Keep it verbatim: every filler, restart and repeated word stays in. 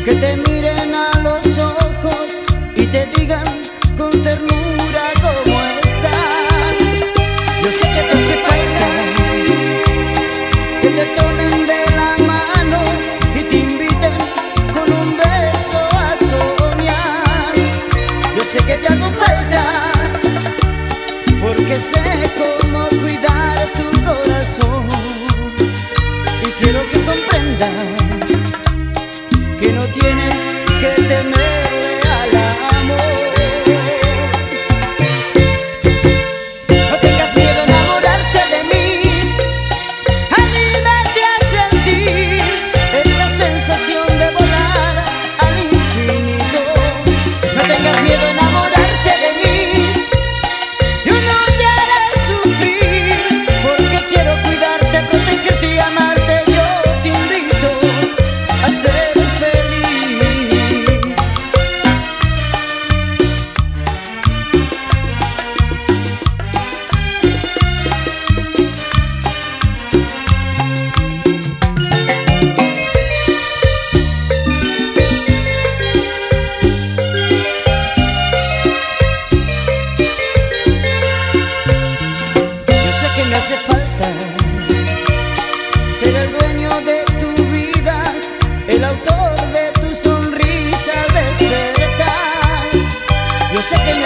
que te miren a los ojos y te digan con ternura cómo estás. Yo sé que te hace falta que te tomen de la mano y te inviten con un beso a soñar. Yo sé que te hago falta porque sé cómo cuidar tu corazón y quiero que comprendas que no tienes que temerle al amor. No tengas miedo a enamorarte de mí, anímate a sentir esa sensación de volar al infinito. No tengas miedo a enamorarte de mí, yo no te haré sufrir, porque quiero cuidarte, protegerte y amarte. Yo te invito a ser me hace falta ser el dueño de tu vida, el autor de tu sonrisa al despertar. Yo sé que